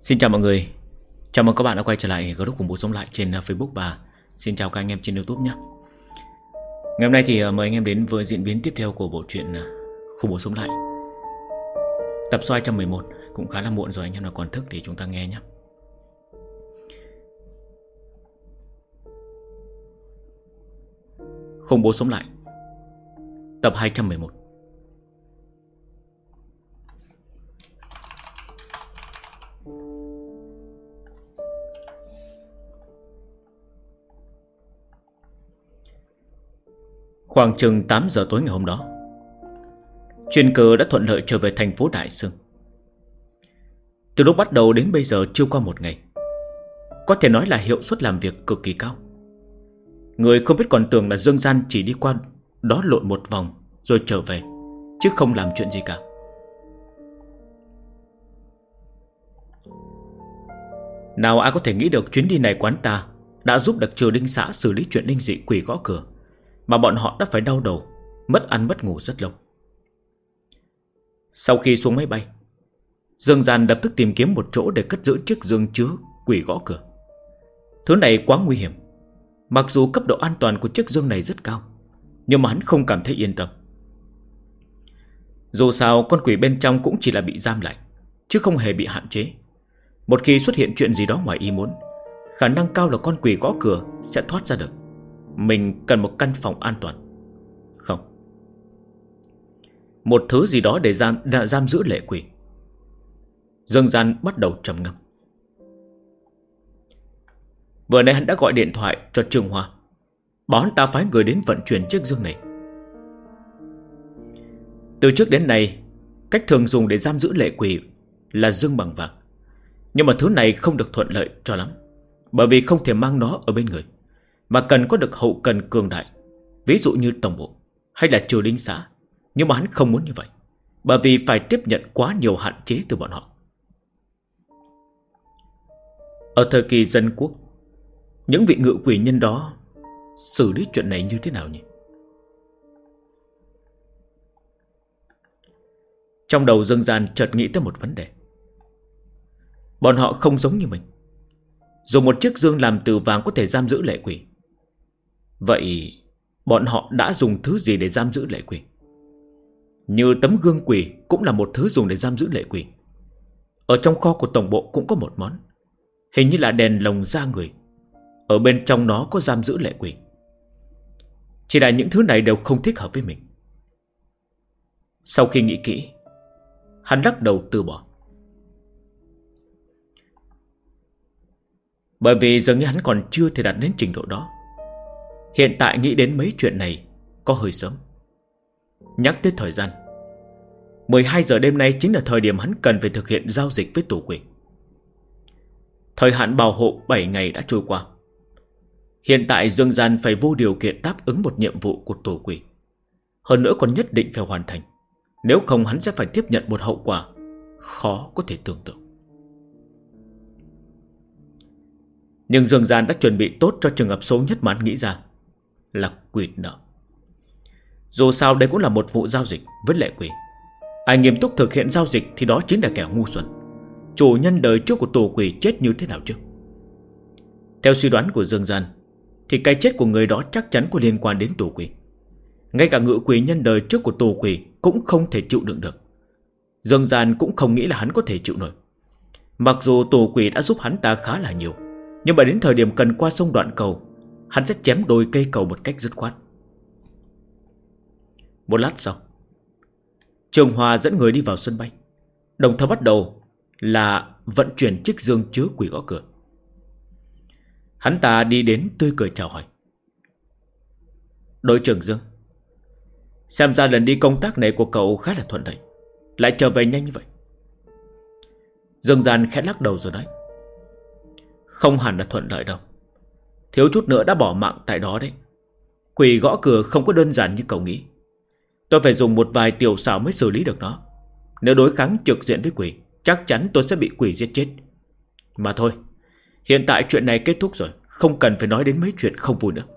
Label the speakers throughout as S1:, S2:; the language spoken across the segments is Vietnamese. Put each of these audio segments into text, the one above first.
S1: Xin chào mọi người. Chào mừng các bạn đã quay trở lại group khủng bố sống lại trên Facebook và xin chào các anh em trên YouTube nhé. Ngày hôm nay thì mời anh em đến với diễn biến tiếp theo của bộ truyện khủng bố sống lại. Tập số 211 cũng khá là muộn rồi, anh em nào còn thức thì chúng ta nghe nhé. Khủng bố sống lại tập 211. Khoảng chừng 8 giờ tối ngày hôm đó, chuyên cơ đã thuận lợi trở về thành phố Đại Sương. Từ lúc bắt đầu đến bây giờ chưa qua một ngày, có thể nói là hiệu suất làm việc cực kỳ cao. Người không biết còn tưởng là Dương Gian chỉ đi qua đó lộn một vòng rồi trở về, chứ không làm chuyện gì cả. Nào ai có thể nghĩ được chuyến đi này của hắn ta đã giúp được Triều Đinh xã xử lý chuyện linh dị quỷ gõ cửa, mà bọn họ đã phải đau đầu, mất ăn mất ngủ rất lâu. Sau khi xuống máy bay, Dương Gian lập tức tìm kiếm một chỗ để cất giữ chiếc giường chứa quỷ gõ cửa. Thứ này quá nguy hiểm. Mặc dù cấp độ an toàn của chiếc giường này rất cao, nhưng mà hắn không cảm thấy yên tâm. Dù sao con quỷ bên trong cũng chỉ là bị giam lại, chứ không hề bị hạn chế. Một khi xuất hiện chuyện gì đó ngoài ý muốn, khả năng cao là con quỷ gõ cửa sẽ thoát ra được. Mình cần một căn phòng an toàn. Không, một thứ gì đó để giam giữ lệ quỷ. Dương Gian bắt đầu trầm ngâm. Vừa nãy hắn đã gọi điện thoại cho Trương Hoa, bảo hắn ta phái người đến vận chuyển chiếc giường này. Từ trước đến nay, cách thường dùng để giam giữ lệ quỷ là giường bằng vàng. Nhưng mà thứ này không được thuận lợi cho lắm, bởi vì không thể mang nó ở bên người, mà cần có được hậu cần cường đại, ví dụ như tổng bộ hay là Triều Đinh xã. Nhưng mà hắn không muốn như vậy, bởi vì phải tiếp nhận quá nhiều hạn chế từ bọn họ. Ở thời kỳ dân quốc, những vị ngự quỷ nhân đó xử lý chuyện này như thế nào nhỉ? Trong đầu Dương Gian chợt nghĩ tới một vấn đề. Bọn họ không giống như mình, dùng một chiếc giường làm từ vàng có thể giam giữ lệ quỷ. Vậy bọn họ đã dùng thứ gì để giam giữ lệ quỷ? Như tấm gương quỷ cũng là một thứ dùng để giam giữ lệ quỷ. Ở trong kho của tổng bộ cũng có một món, hình như là đèn lồng da người. Ở bên trong nó có giam giữ lệ quỷ. Chỉ là những thứ này đều không thích hợp với mình. Sau khi nghĩ kỹ, hắn lắc đầu từ bỏ. Bởi vì dường như hắn còn chưa thể đạt đến trình độ đó. Hiện tại nghĩ đến mấy chuyện này có hơi sớm. Nhắc tới thời gian, 12 giờ đêm nay chính là thời điểm hắn cần phải thực hiện giao dịch với tổ quỷ. Thời hạn bảo hộ 7 ngày đã trôi qua. Hiện tại Dương Gian phải vô điều kiện đáp ứng một nhiệm vụ của tổ quỷ. Hơn nữa còn nhất định phải hoàn thành. Nếu không hắn sẽ phải tiếp nhận một hậu quả khó có thể tưởng tượng. Nhưng Dương Gian đã chuẩn bị tốt cho trường hợp xấu nhất mà hắn nghĩ ra, là quỵt nợ. Dù sao đây cũng là một vụ giao dịch với lệ quỷ. Ai nghiêm túc thực hiện giao dịch thì đó chính là kẻ ngu xuẩn. Chủ nhân đời trước của tổ quỷ chết như thế nào chứ? Theo suy đoán của Dương Gian thì cái chết của người đó chắc chắn có liên quan đến tổ quỷ. Ngay cả ngự quỷ nhân đời trước của tổ quỷ cũng không thể chịu đựng được. Dương Gian cũng không nghĩ là hắn có thể chịu nổi. Mặc dù tổ quỷ đã giúp hắn ta khá là nhiều, nhưng mà đến thời điểm cần qua sông đoạn cầu, hắn sẽ chém đôi cây cầu một cách dứt khoát. Một lát sau, Trường Hòa dẫn người đi vào sân bay, đồng thời bắt đầu là vận chuyển chiếc giường chứa quỷ gõ cửa. Hắn ta đi đến tươi cười chào hỏi. Đội trưởng Dương, xem ra lần đi công tác này của cậu khá là thuận lợi, lại trở về nhanh như vậy. Dương Gian khẽ lắc đầu rồi nói. Không hẳn là thuận lợi đâu, thiếu chút nữa đã bỏ mạng tại đó đấy. Quỷ gõ cửa không có đơn giản như cậu nghĩ. Tôi phải dùng một vài tiểu xảo mới xử lý được nó. Nếu đối kháng trực diện với quỷ, chắc chắn tôi sẽ bị quỷ giết chết. Mà thôi, hiện tại chuyện này kết thúc rồi, không cần phải nói đến mấy chuyện không vui nữa.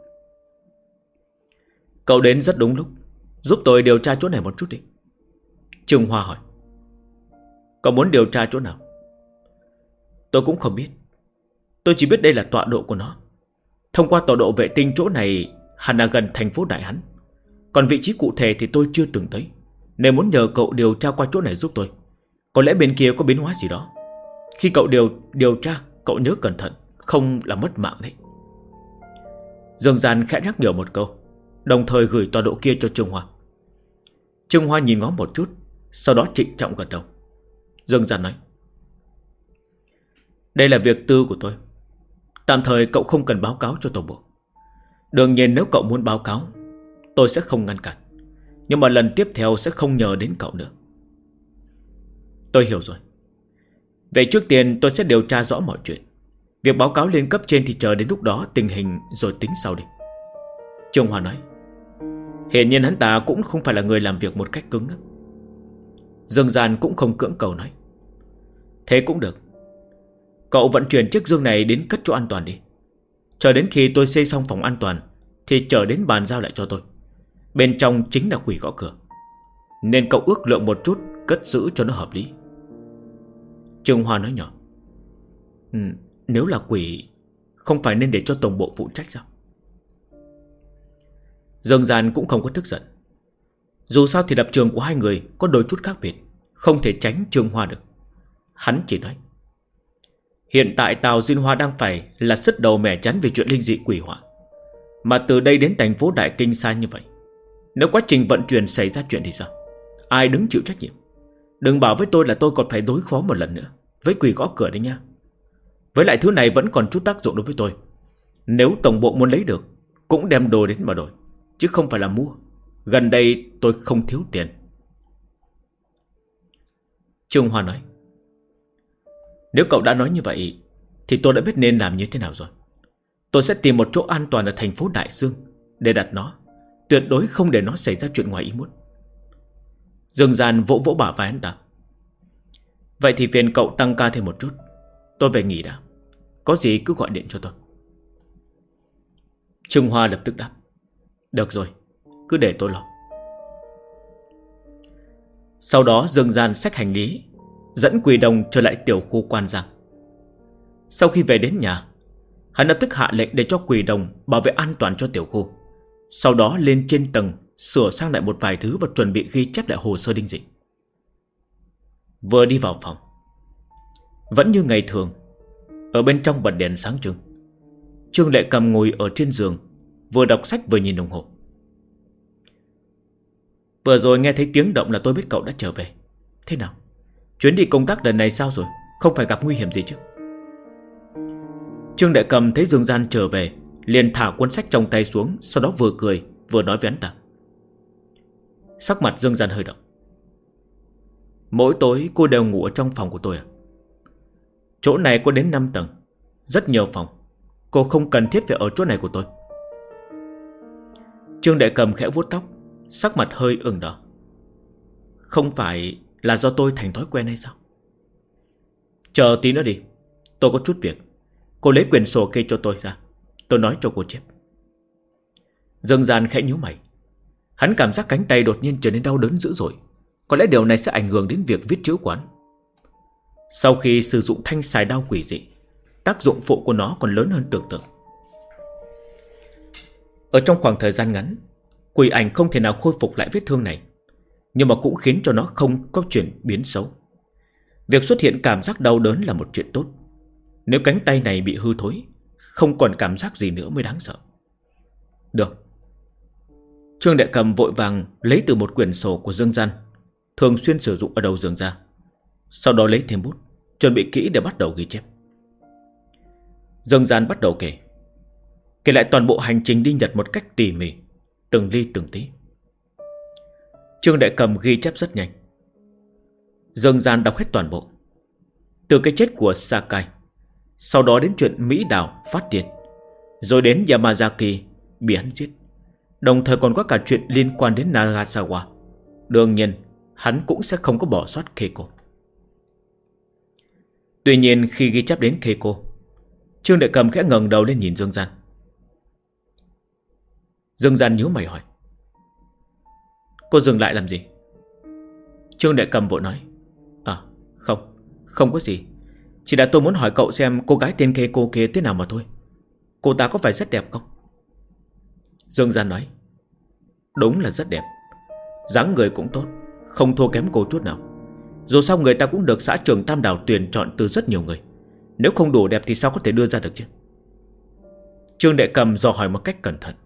S1: Cậu đến rất đúng lúc, giúp tôi điều tra chỗ này một chút đi. Trương Hoa hỏi. Cậu muốn điều tra chỗ nào? Tôi cũng không biết. Tôi chỉ biết đây là tọa độ của nó. Thông qua tọa độ vệ tinh chỗ này hẳn là gần thành phố Đại Hán. Còn vị trí cụ thể thì tôi chưa từng tới, nên muốn nhờ cậu điều tra qua chỗ này giúp tôi. Có lẽ bên kia có biến hóa gì đó. Khi cậu điều tra, cậu nhớ cẩn thận, không là mất mạng đấy. Dương Gian khẽ nhắc nhở một câu, đồng thời gửi tọa độ kia cho Trương Hoa. Trương Hoa nhìn ngó một chút, sau đó trịnh trọng gật đầu. Dương Gian nói: đây là việc tư của tôi, tạm thời cậu không cần báo cáo cho tổng bộ. Đương nhiên nếu cậu muốn báo cáo, tôi sẽ không ngăn cản, nhưng mà lần tiếp theo sẽ không nhờ đến cậu nữa. Tôi hiểu rồi. Vậy trước tiên tôi sẽ điều tra rõ mọi chuyện. Việc báo cáo lên cấp trên thì chờ đến lúc đó tình hình rồi tính sau đi. Trương Hoa nói. Hiển nhiên hắn ta cũng không phải là người làm việc một cách cứng ngắc. Dương Gian cũng không cưỡng cầu nói. Thế cũng được. Cậu vận chuyển chiếc dương này đến cất chỗ an toàn đi. Chờ đến khi tôi xây xong phòng an toàn thì chờ đến bàn giao lại cho tôi. Bên trong chính là quỷ gõ cửa, nên cậu ước lượng một chút, cất giữ cho nó hợp lý. Trương Hoa nói nhỏ. Nếu là quỷ, không phải nên để cho tổng bộ phụ trách sao? Dương Gian cũng không có tức giận. Dù sao thì lập trường của hai người có đôi chút khác biệt, không thể tránh Trương Hoa được. Hắn chỉ nói. Hiện tại Tào Duyên Hoa đang phải là sứt đầu mẻ chán về chuyện linh dị quỷ hỏa. Mà từ đây đến thành phố Đại Kinh xa như vậy, nếu quá trình vận chuyển xảy ra chuyện thì sao? Ai đứng chịu trách nhiệm? Đừng bảo với tôi là tôi còn phải đối phó một lần nữa với quỷ gõ cửa đấy nha. Với lại thứ này vẫn còn chút tác dụng đối với tôi. Nếu tổng bộ muốn lấy được, cũng đem đồ đến mà đổi, chứ không phải là mua. Gần đây tôi không thiếu tiền. Trương Hoa nói. Nếu cậu đã nói như vậy thì tôi đã biết nên làm như thế nào rồi. Tôi sẽ tìm một chỗ an toàn ở thành phố Đại Sương để đặt nó, tuyệt đối không để nó xảy ra chuyện ngoài ý muốn. Dương Gian vỗ vỗ bả vai hắn ta. Vậy thì phiền cậu tăng ca thêm một chút, tôi về nghỉ đã. Có gì cứ gọi điện cho tôi. Trương Hoa lập tức đáp. Được rồi, cứ để tôi lo. Sau đó Dương Gian xách hành lý, dẫn Quỷ Đồng trở lại tiểu khu Quan Giang. Sau khi về đến nhà, hắn lập tức hạ lệnh để cho Quỷ Đồng bảo vệ an toàn cho tiểu khu. Sau đó lên trên tầng sửa sang lại một vài thứ và chuẩn bị ghi chép lại hồ sơ đinh dị. Vừa đi vào phòng, vẫn như ngày thường, ở bên trong bật đèn sáng trưng. Trương Lệ Cầm ngồi ở trên giường, vừa đọc sách vừa nhìn đồng hồ. Vừa rồi nghe thấy tiếng động là tôi biết cậu đã trở về. Thế nào? Chuyến đi công tác lần này sao rồi? Không phải gặp nguy hiểm gì chứ? Trương Lệ Cầm thấy Dương Gian trở về, liền thả cuốn sách trong tay xuống, sau đó vừa cười vừa nói với hắn ta. Sắc mặt Dương Gian hơi động. Mỗi tối cô đều ngủ ở trong phòng của tôi à? Chỗ này có đến 5 tầng, rất nhiều phòng. Cô không cần thiết phải ở chỗ này của tôi. Trương Đệ Cầm khẽ vuốt tóc, sắc mặt hơi ửng đỏ. Không phải là do tôi thành thói quen hay sao? Chờ tí nữa đi, tôi có chút việc. Cô lấy quyển sổ kê cho tôi ra, tôi nói cho cô chép. Dương Gian khẽ nhíu mày. Hắn cảm giác cánh tay đột nhiên trở nên đau đớn dữ dội. Có lẽ điều này sẽ ảnh hưởng đến việc viết chữ của hắn. Sau khi sử dụng thanh xài đao quỷ dị, tác dụng phụ của nó còn lớn hơn tưởng tượng. Ở trong khoảng thời gian ngắn, quỷ ảnh không thể nào khôi phục lại vết thương này, nhưng mà cũng khiến cho nó không có chuyển biến xấu. Việc xuất hiện cảm giác đau đớn là một chuyện tốt. Nếu cánh tay này bị hư thối, không còn cảm giác gì nữa mới đáng sợ. Được. Trương Đệ Cầm vội vàng lấy từ một quyển sổ của Dương Gian thường xuyên sử dụng ở đầu giường ra. Sau đó lấy thêm bút, chuẩn bị kỹ để bắt đầu ghi chép. Dương Gian bắt đầu kể lại toàn bộ hành trình đi Nhật một cách tỉ mỉ, từng ly từng tí. Trương Đệ Cầm ghi chép rất nhanh. Dương Gian đọc hết toàn bộ, từ cái chết của Sakai, sau đó đến chuyện Mỹ Đảo phát điên, rồi đến Yamazaki bị hắn giết, đồng thời còn có cả chuyện liên quan đến Nagasawa. Đương nhiên hắn cũng sẽ không có bỏ sót Keiko. Tuy nhiên khi ghi chép đến Keiko, Trương Đệ Cầm khẽ ngẩng đầu lên nhìn Dương Gian. Dương Gian nhíu mày hỏi. Cô dừng lại làm gì? Trương Đệ Cầm vội nói. À không có gì. Chỉ là tôi muốn hỏi cậu xem cô gái tên Keiko kia thế nào mà thôi. Cô ta có phải rất đẹp không? Dương Gian nói. Đúng là rất đẹp. Dáng người cũng tốt, không thua kém cô chút nào. Dù sao người ta cũng được xã trưởng Tam Đảo tuyển chọn từ rất nhiều người. Nếu không đủ đẹp thì sao có thể đưa ra được chứ? Trương Đệ Cầm dò hỏi một cách cẩn thận.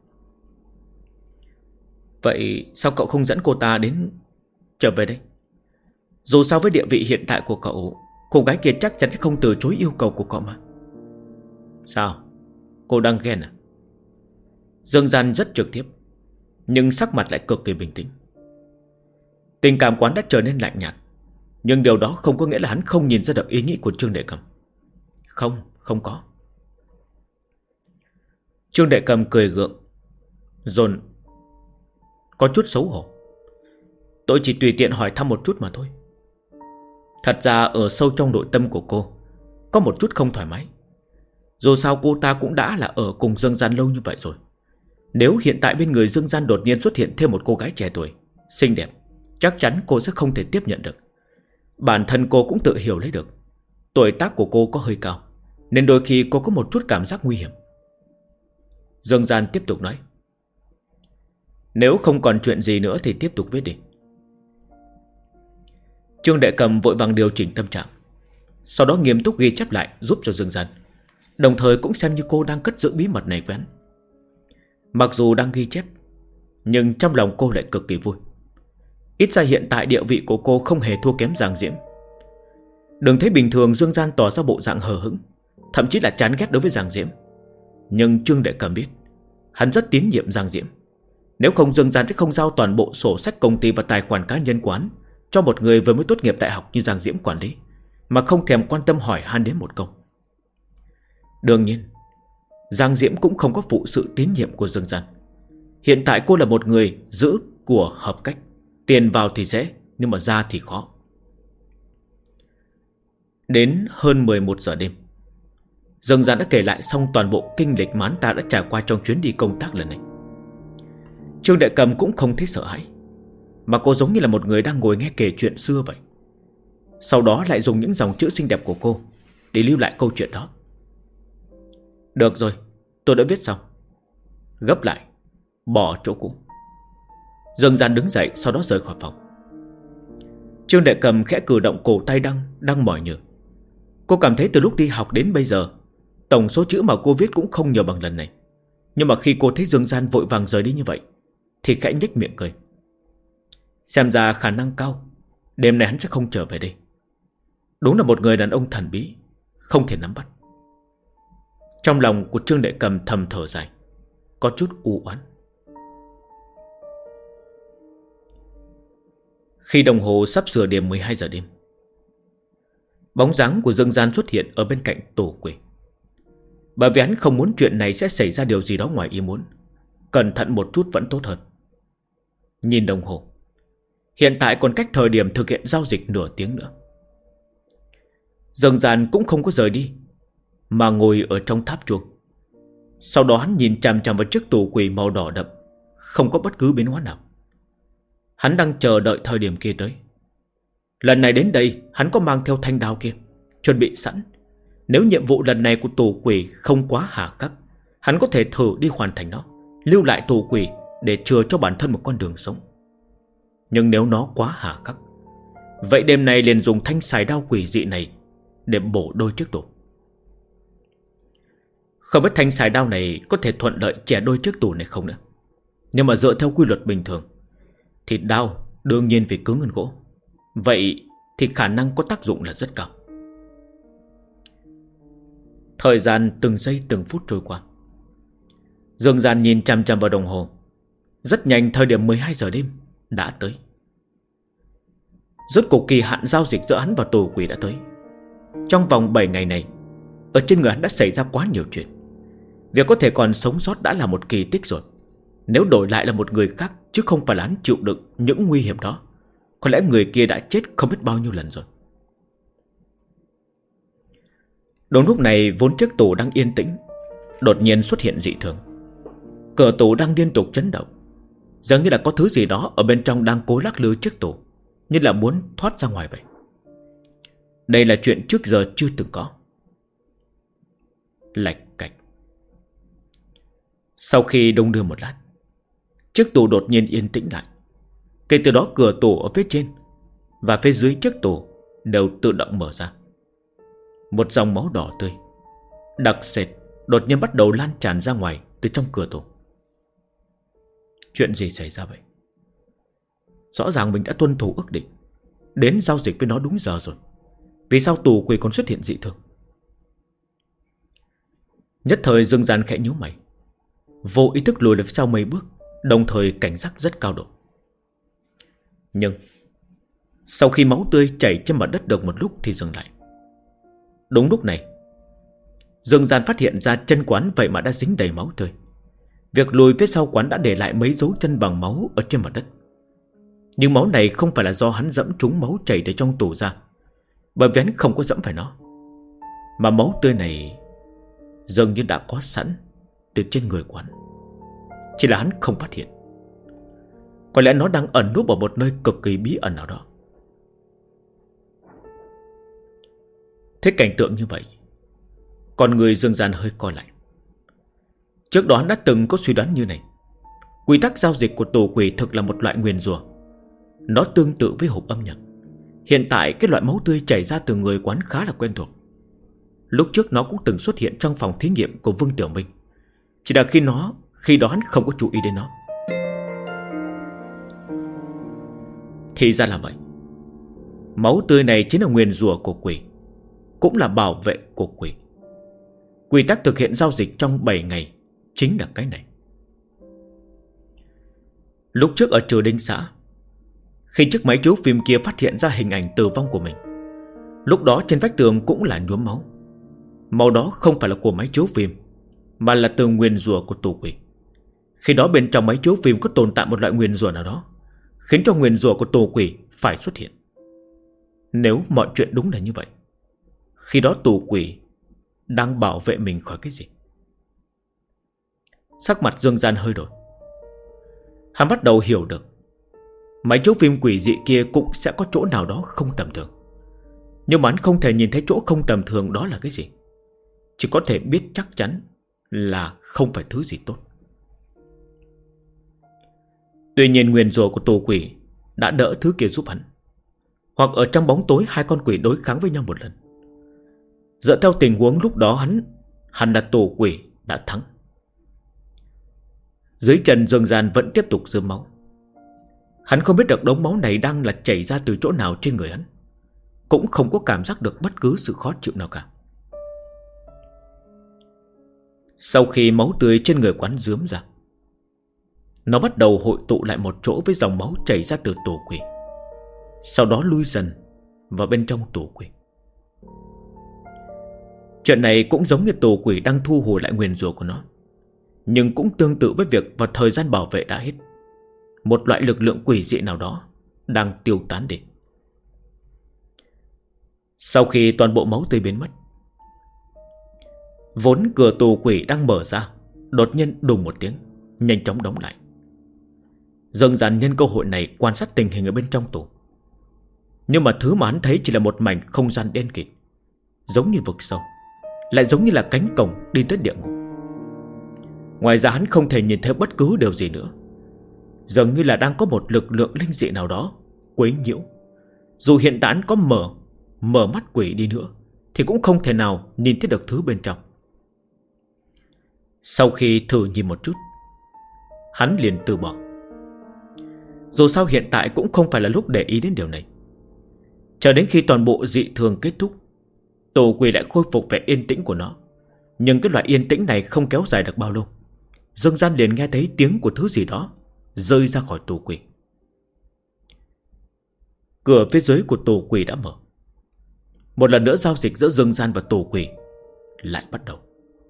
S1: Vậy sao cậu không dẫn cô ta đến trở về đây? Dù sao với địa vị hiện tại của cậu, cô gái kia chắc chắn sẽ không từ chối yêu cầu của cậu mà. Sao? Cô đang ghen à? Dương Gian rất trực tiếp, nhưng sắc mặt lại cực kỳ bình tĩnh. Tình cảm quán đã trở nên lạnh nhạt, nhưng điều đó không có nghĩa là hắn không nhìn ra được ý nghĩ của Trương Đệ Cầm. Không, không có. Trương Đệ Cầm cười gượng, rồi có chút xấu hổ. Tôi chỉ tùy tiện hỏi thăm một chút mà thôi. Thật ra ở sâu trong nội tâm của cô có một chút không thoải mái. Dù sao cô ta cũng đã là ở cùng Dương Gian lâu như vậy rồi. Nếu hiện tại bên người Dương Gian đột nhiên xuất hiện thêm một cô gái trẻ tuổi, xinh đẹp, chắc chắn cô sẽ không thể tiếp nhận được. Bản thân cô cũng tự hiểu lấy được tuổi tác của cô có hơi cao, nên đôi khi cô có một chút cảm giác nguy hiểm. Dương Gian tiếp tục nói. Nếu không còn chuyện gì nữa thì tiếp tục viết đi. Trương Đệ Cầm vội vàng điều chỉnh tâm trạng, sau đó nghiêm túc ghi chép lại giúp cho Dương Gian, đồng thời cũng xem như cô đang cất giữ bí mật này với hắn. Mặc dù đang ghi chép, nhưng trong lòng cô lại cực kỳ vui. Ít ra hiện tại địa vị của cô không hề thua kém Giang Diễm. Đừng thấy bình thường Dương Gian tỏ ra bộ dạng hờ hững, thậm chí là chán ghét đối với Giang Diễm. Nhưng Trương Đệ Cầm biết hắn rất tín nhiệm Giang Diễm. Nếu không Dương Gian sẽ không giao toàn bộ sổ sách công ty và tài khoản cá nhân quán cho một người vừa mới tốt nghiệp đại học như Giang Diễm quản lý, mà không thèm quan tâm hỏi han đến một câu. Đương nhiên Giang Diễm cũng không có phụ sự tín nhiệm của Dương Gian. Hiện tại cô là một người giữ của hợp cách, tiền vào thì dễ, nhưng mà ra thì khó. Đến hơn 11 giờ đêm, Dương Gian đã kể lại xong toàn bộ kinh lịch mà hắn ta đã trải qua trong chuyến đi công tác lần này. Trương Đệ Cầm cũng không thấy sợ hãi, mà cô giống như là một người đang ngồi nghe kể chuyện xưa vậy. Sau đó lại dùng những dòng chữ xinh đẹp của cô để lưu lại câu chuyện đó. Được rồi, tôi đã viết xong. Gấp lại, bỏ chỗ cũ. Dương Gian đứng dậy, sau đó rời khỏi phòng. Trương Đệ Cầm khẽ cử động cổ tay đang mỏi nhừ. Cô cảm thấy từ lúc đi học đến bây giờ, tổng số chữ mà cô viết cũng không nhiều bằng lần này. Nhưng mà khi cô thấy Dương Gian vội vàng rời đi như vậy thì khẽ nhếch miệng cười. Xem ra khả năng cao đêm nay hắn sẽ không trở về đây. Đúng là một người đàn ông thần bí, không thể nắm bắt. Trong lòng của Trương Đệ Cầm thầm thở dài, có chút u oán. Khi đồng hồ sắp sửa điểm 12 giờ đêm, bóng dáng của Dương Gian xuất hiện ở bên cạnh tổ quỷ. Bởi vì hắn không muốn chuyện này sẽ xảy ra điều gì đó ngoài ý muốn, cẩn thận một chút vẫn tốt hơn. Nhìn đồng hồ, hiện tại còn cách thời điểm thực hiện giao dịch nửa tiếng nữa. Dương Gian cũng không có rời đi, mà ngồi ở trong tháp chuông. Sau đó hắn nhìn chằm chằm vào chiếc tủ quỷ màu đỏ đậm, không có bất cứ biến hóa nào. Hắn đang chờ đợi thời điểm kia tới. Lần này đến đây hắn có mang theo thanh đao kia, chuẩn bị sẵn. Nếu nhiệm vụ lần này của tù quỷ không quá hà khắc, hắn có thể thử đi hoàn thành nó, lưu lại tù quỷ để chừa cho bản thân một con đường sống. Nhưng nếu nó quá hà khắc, vậy đêm nay liền dùng thanh xài đao quỷ dị này để bổ đôi chiếc tủ. Không biết thanh xài đao này có thể thuận lợi chẻ đôi chiếc tủ này không nữa. Nhưng mà dựa theo quy luật bình thường thì đao đương nhiên phải cứng hơn gỗ. Vậy thì khả năng có tác dụng là rất cao. Thời gian từng giây từng phút trôi qua. Dương Gian nhìn chằm chằm vào đồng hồ. Rất nhanh thời điểm 12 giờ đêm đã tới. Rốt cuộc kỳ hạn giao dịch giữa hắn và tù quỷ đã tới. Trong vòng 7 ngày này, ở trên người hắn đã xảy ra quá nhiều chuyện. Việc có thể còn sống sót đã là một kỳ tích rồi. Nếu đổi lại là một người khác, chứ không phải là hắn chịu đựng những nguy hiểm đó, có lẽ người kia đã chết không biết bao nhiêu lần rồi. Đúng lúc này vốn chiếc tủ đang yên tĩnh đột nhiên xuất hiện dị thường. Cửa tủ đang liên tục chấn động, dường như là có thứ gì đó ở bên trong đang cố lắc lư chiếc tủ, như là muốn thoát ra ngoài vậy. Đây là chuyện trước giờ chưa từng có. Lạch cạch. Sau khi đung đưa một lát, chiếc tủ đột nhiên yên tĩnh lại. Kể từ đó cửa tủ ở phía trên và phía dưới chiếc tủ đều tự động mở ra. Một dòng máu đỏ tươi đặc sệt đột nhiên bắt đầu lan tràn ra ngoài từ trong cửa tủ. Chuyện gì xảy ra vậy? Rõ ràng mình đã tuân thủ ước định, đến giao dịch với nó đúng giờ rồi. Vì sao tù quỷ còn xuất hiện dị thường? Nhất thời Dương Gian khẽ nhíu mày, vô ý thức lùi lại sau mấy bước, đồng thời cảnh giác rất cao độ. Nhưng sau khi máu tươi chảy trên mặt đất được một lúc thì dừng lại. Đúng lúc này, Dương Gian phát hiện ra chân quán vậy mà đã dính đầy máu tươi. Việc lùi phía sau quán đã để lại mấy dấu chân bằng máu ở trên mặt đất. Nhưng máu này không phải là do hắn dẫm trúng máu chảy từ trong tủ ra, bởi vì hắn không có dẫm phải nó, mà máu tươi này dường như đã có sẵn từ trên người quán, chỉ là hắn không phát hiện. Có lẽ nó đang ẩn núp ở một nơi cực kỳ bí ẩn nào đó. Thế cảnh tượng như vậy, con người Dương Gian hơi co lại. Trước đó hắn đã từng có suy đoán như này. Quy tắc giao dịch của tù quỷ thực là một loại nguyền rủa. Nó tương tự với hộp âm nhạc. Hiện tại cái loại máu tươi chảy ra từ người quán khá là quen thuộc. Lúc trước nó cũng từng xuất hiện trong phòng thí nghiệm của Vương Tiểu Minh. Chỉ là khi đó hắn không có chú ý đến nó. Thì ra là vậy. Máu tươi này chính là nguyền rủa của quỷ, cũng là bảo vệ của quỷ. Quy tắc thực hiện giao dịch trong 7 ngày chính là cái này. Lúc trước ở Trừ Đinh xã, khi chiếc máy chiếu phim kia phát hiện ra hình ảnh tử vong của mình, lúc đó trên vách tường cũng là nhuốm máu. Màu đó không phải là của máy chiếu phim, mà là từ nguyền rủa của tù quỷ. Khi đó bên trong máy chiếu phim có tồn tại một loại nguyền rủa nào đó, khiến cho nguyền rủa của tù quỷ phải xuất hiện. Nếu mọi chuyện đúng là như vậy, khi đó tù quỷ đang bảo vệ mình khỏi cái gì? Sắc mặt Dương Gian hơi đổi. Hắn bắt đầu hiểu được máy chiếu phim quỷ dị kia cũng sẽ có chỗ nào đó không tầm thường. Nhưng mà hắn không thể nhìn thấy chỗ không tầm thường đó là cái gì. Chỉ có thể biết chắc chắn là không phải thứ gì tốt. Tuy nhiên nguyền rủa của tù quỷ đã đỡ thứ kia giúp hắn. Hoặc ở trong bóng tối hai con quỷ đối kháng với nhau một lần. Dựa theo tình huống lúc đó hắn là tù quỷ đã thắng. Dưới chân Dương Gian vẫn tiếp tục rớm máu. Hắn không biết được đống máu này đang là chảy ra từ chỗ nào trên người hắn, cũng không có cảm giác được bất cứ sự khó chịu nào cả. Sau khi máu tươi trên người quán rướm ra, nó bắt đầu hội tụ lại một chỗ với dòng máu chảy ra từ tù quỷ, sau đó lui dần vào bên trong tù quỷ. Chuyện này cũng giống như tù quỷ đang thu hồi lại nguyền rủa của nó, nhưng cũng tương tự với việc vào thời gian bảo vệ đã hết, một loại lực lượng quỷ dị nào đó đang tiêu tán đi. Sau khi toàn bộ máu tươi biến mất, vốn cửa tù quỷ đang mở ra đột nhiên đùng một tiếng, nhanh chóng đóng lại. Dương Gian nhân cơ hội này quan sát tình hình ở bên trong tù. Nhưng mà thứ mà hắn thấy chỉ là một mảnh không gian đen kịt, giống như vực sâu, lại giống như là cánh cổng đi tới địa ngục. Ngoài ra hắn không thể nhìn thấy bất cứ điều gì nữa. Dường như là đang có một lực lượng linh dị nào đó quấy nhiễu. Dù hiện tại hắn có mở mắt quỷ đi nữa thì cũng không thể nào nhìn thấy được thứ bên trong. Sau khi thử nhìn một chút, hắn liền từ bỏ. Dù sao hiện tại cũng không phải là lúc để ý đến điều này. Chờ đến khi toàn bộ dị thường kết thúc, tù quỷ lại khôi phục vẻ yên tĩnh của nó. Nhưng cái loại yên tĩnh này không kéo dài được bao lâu. Dương Gian liền nghe thấy tiếng của thứ gì đó rơi ra khỏi tù quỷ. Cửa phía dưới của tù quỷ đã mở. Một lần nữa giao dịch giữa Dương Gian và tù quỷ lại bắt đầu.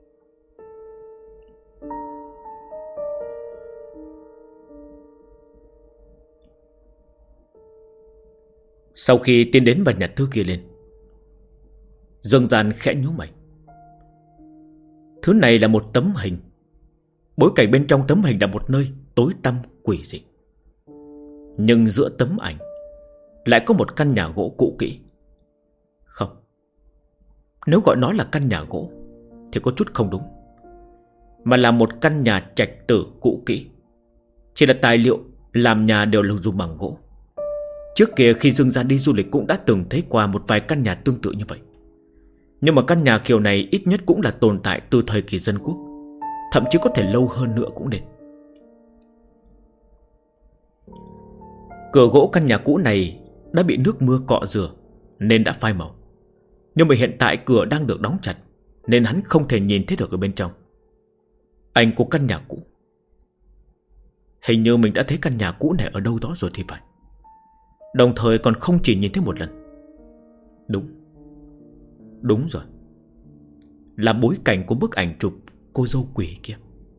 S1: Sau khi tiến đến và nhặt thứ kia lên, Dương Gian khẽ nhíu mày. Thứ này là một tấm hình. Bối cảnh bên trong tấm hình là một nơi tối tăm quỷ dị. Nhưng giữa tấm ảnh lại có một căn nhà gỗ cũ kỹ. Không, nếu gọi nó là căn nhà gỗ thì có chút không đúng, mà là một căn nhà trạch tử cũ kỹ. Chỉ là tài liệu làm nhà đều là dùng bằng gỗ. Trước kia khi Dương Gia đi du lịch cũng đã từng thấy qua một vài căn nhà tương tự như vậy. Nhưng mà căn nhà kiểu này ít nhất cũng là tồn tại từ thời kỳ dân quốc, thậm chí có thể lâu hơn nữa cũng nên. Cửa gỗ căn nhà cũ này đã bị nước mưa cọ rửa nên đã phai màu. Nhưng mà hiện tại cửa đang được đóng chặt nên hắn không thể nhìn thấy được ở bên trong. Ảnh của căn nhà cũ. Hình như mình đã thấy căn nhà cũ này ở đâu đó rồi thì phải. Đồng thời còn không chỉ nhìn thấy một lần. Đúng rồi, là bối cảnh của bức ảnh chụp cô dâu quỷ kia.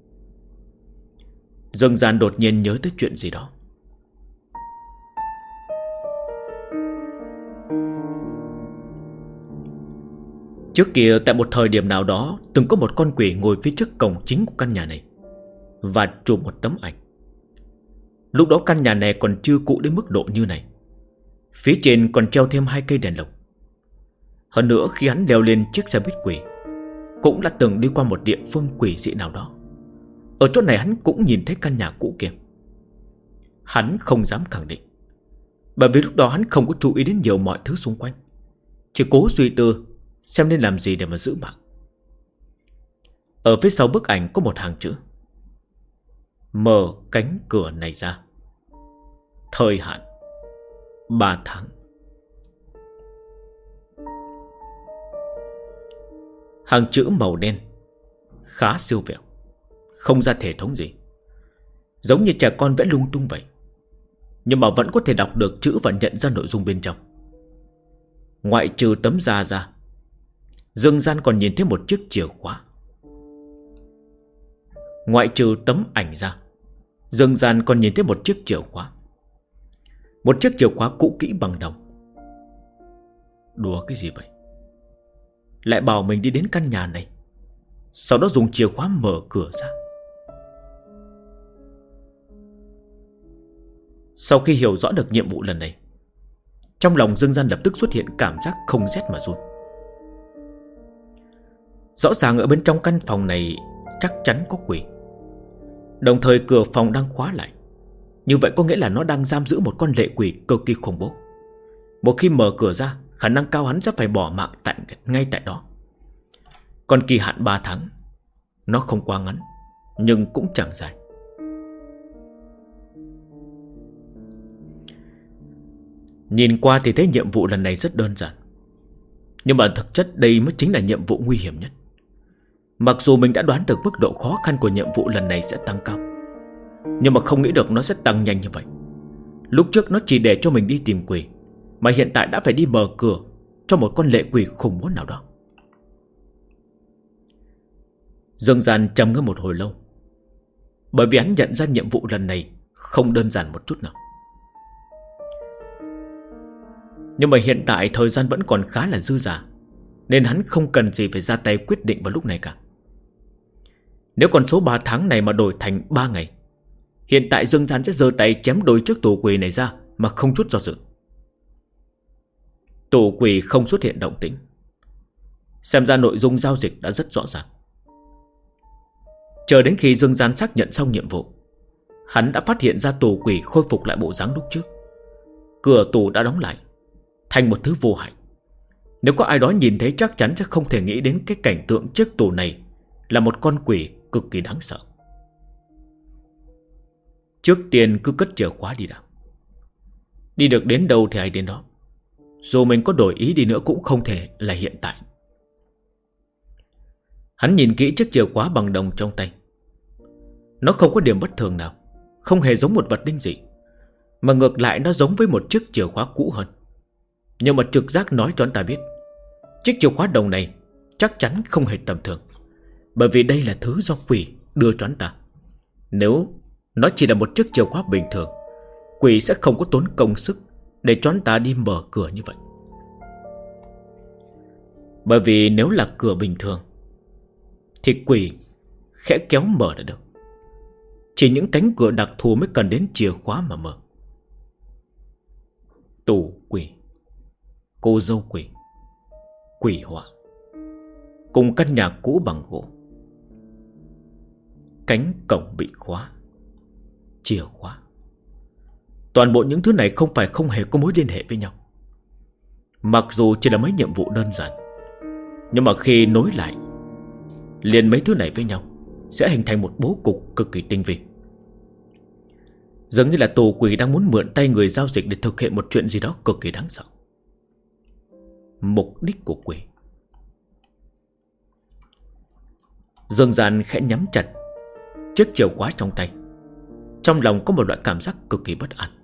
S1: Dương Gian đột nhiên nhớ tới chuyện gì đó. Trước kia tại một thời điểm nào đó từng có một con quỷ ngồi phía trước cổng chính của căn nhà này và chụp một tấm ảnh. Lúc đó căn nhà này còn chưa cũ đến mức độ như này. Phía trên còn treo thêm 2 cây đèn lồng. Hơn nữa khi hắn leo lên chiếc xe buýt quỷ, cũng đã từng đi qua một địa phương quỷ dị nào đó. Ở chỗ này hắn cũng nhìn thấy căn nhà cũ kia. Hắn không dám khẳng định, bởi vì lúc đó hắn không có chú ý đến nhiều mọi thứ xung quanh, chỉ cố suy tư xem nên làm gì để mà giữ mạng. Ở phía sau bức ảnh có một hàng chữ: mở cánh cửa này ra, thời hạn 3 tháng. Hàng chữ màu đen, khá siêu vẹo, không ra thể thống gì, giống như trẻ con vẽ lung tung vậy, nhưng mà vẫn có thể đọc được chữ và nhận ra nội dung bên trong. Ngoại trừ tấm da ra, Dương Gian còn nhìn thấy một chiếc chìa khóa. Ngoại trừ tấm ảnh ra, Dương Gian còn nhìn thấy một chiếc chìa khóa. Một chiếc chìa khóa cũ kỹ bằng đồng. Đùa cái gì vậy? Lại bảo mình đi đến căn nhà này, sau đó dùng chìa khóa mở cửa ra. Sau khi hiểu rõ được nhiệm vụ lần này, trong lòng Dương Gian lập tức xuất hiện cảm giác không rét mà run. Rõ ràng ở bên trong căn phòng này chắc chắn có quỷ. Đồng thời cửa phòng đang khóa lại. Như vậy có nghĩa là nó đang giam giữ một con lệ quỷ cực kỳ khủng bố. Một khi mở cửa ra, khả năng cao hắn sẽ phải bỏ mạng ngay tại đó. Còn kỳ hạn 3 tháng, nó không quá ngắn, nhưng cũng chẳng dài. Nhìn qua thì thấy nhiệm vụ lần này rất đơn giản, nhưng mà thực chất đây mới chính là nhiệm vụ nguy hiểm nhất. Mặc dù mình đã đoán được mức độ khó khăn của nhiệm vụ lần này sẽ tăng cao, nhưng mà không nghĩ được nó sẽ tăng nhanh như vậy. Lúc trước nó chỉ để cho mình đi tìm quỷ, mà hiện tại đã phải đi mở cửa cho một con lệ quỷ khủng bố nào đó. Dương Gian trầm ngâm một hồi lâu, bởi vì hắn nhận ra nhiệm vụ lần này không đơn giản một chút nào. Nhưng mà hiện tại thời gian vẫn còn khá là dư dả, nên hắn không cần gì phải ra tay quyết định vào lúc này cả. Nếu con số 3 tháng này mà đổi thành 3 ngày, hiện tại Dương Gian sẽ giơ tay chém đôi chiếc tù quỷ này ra mà không chút do dự. Tù quỷ không xuất hiện động tĩnh, xem ra nội dung giao dịch đã rất rõ ràng. Chờ đến khi Dương Gian xác nhận xong nhiệm vụ, hắn đã phát hiện ra tù quỷ khôi phục lại bộ dáng lúc trước. Cửa tù đã đóng lại, thành một thứ vô hại. Nếu có ai đó nhìn thấy chắc chắn sẽ không thể nghĩ đến cái cảnh tượng chiếc tù này là một con quỷ cực kỳ đáng sợ. Trước tiên cứ cất chìa khóa đi đã. Đi được đến đâu thì hãy đến đó. Dù mình có đổi ý đi nữa cũng không thể là hiện tại. Hắn nhìn kỹ chiếc chìa khóa bằng đồng trong tay. Nó không có điểm bất thường nào, không hề giống một vật linh dị, mà ngược lại nó giống với một chiếc chìa khóa cũ hơn. Nhưng mà trực giác nói cho anh ta biết, chiếc chìa khóa đồng này chắc chắn không hề tầm thường, bởi vì đây là thứ do quỷ đưa cho anh ta. Nếu nó chỉ là một chiếc chìa khóa bình thường, quỷ sẽ không có tốn công sức để cho anh ta đi mở cửa như vậy. Bởi vì nếu là cửa bình thường thì quỷ khẽ kéo mở là được. Chỉ những cánh cửa đặc thù mới cần đến chìa khóa mà mở. Tù quỷ, cô dâu quỷ, quỷ họa. cùng căn nhà cũ bằng gỗ. Cánh cổng bị khóa, chìa khóa. Toàn bộ những thứ này không phải không hề có mối liên hệ với nhau. Mặc dù chỉ là mấy nhiệm vụ đơn giản, nhưng mà khi nối lại liền mấy thứ này với nhau sẽ hình thành một bố cục cực kỳ tinh vi. Giống như là tù quỷ đang muốn mượn tay người giao dịch để thực hiện một chuyện gì đó cực kỳ đáng sợ. Mục đích của quỷ. Dương Gian khẽ nhắm chặt chiếc chìa khóa trong tay. Trong lòng có một loại cảm giác cực kỳ bất an.